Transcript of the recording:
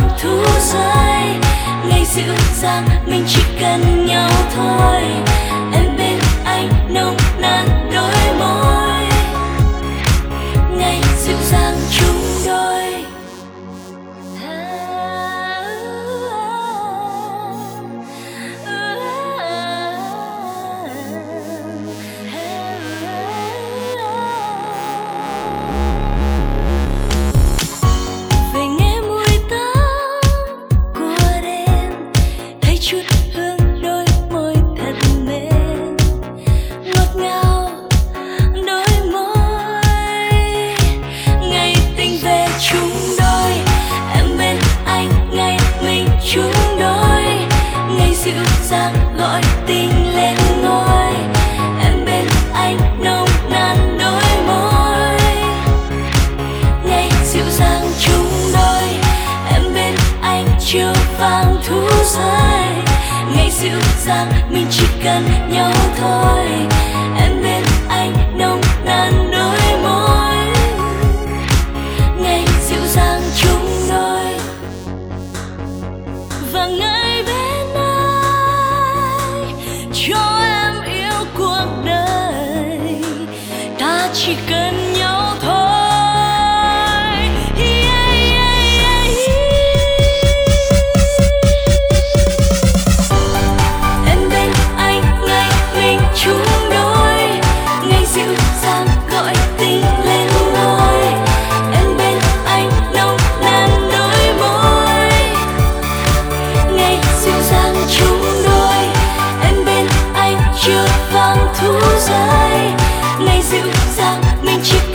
thu rơi. Ngày dịu dàng mình chỉ cần nhau thôi. Em bên anh nồng nàn đôi môi. Ngày dịu dàng chung đôi. Về nghe mùi tóc của đêm, thấy chút hương đôi môi thật mềm, ngọt ngào đôi môi. Ngày tình về chung đôi, em bên anh ngày mình chung đôi. Ngày dịu dàng gọi tình lên ngôi, em bên anh nồng nàn đôi môi. Ngày dịu dàng chung đôi, em bên anh chiều vàng thu rơi. Ngày dịu dàng mình chỉ cần nhau thôi. Em bên anh nồng nàn đôi môi. Ngày dịu dàng chung đôi. Và ngày bên anh cho em yêu cuộc đời. Ta chỉ cần nhau thôi. Em bên anh ngày mình chung đôi. Ngày dịu dàng gọi tình lên ngôi. Em bên anh nồng nàn đôi môi. Ngày dịu dàng chung đôi, em bên anh chiều vàng thu rơi. Ngày dịu dàng mình chỉ